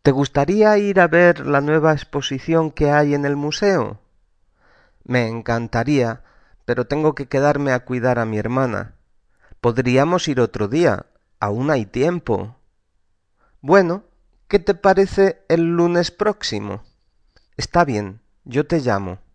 ¿Te gustaría ir a ver la nueva exposición que hay en el museo? Me encantaría, pero tengo que quedarme a cuidar a mi hermana. Podríamos ir otro día. Aún hay tiempo. Bueno, ¿qué te parece el lunes próximo? Está bien, yo te llamo.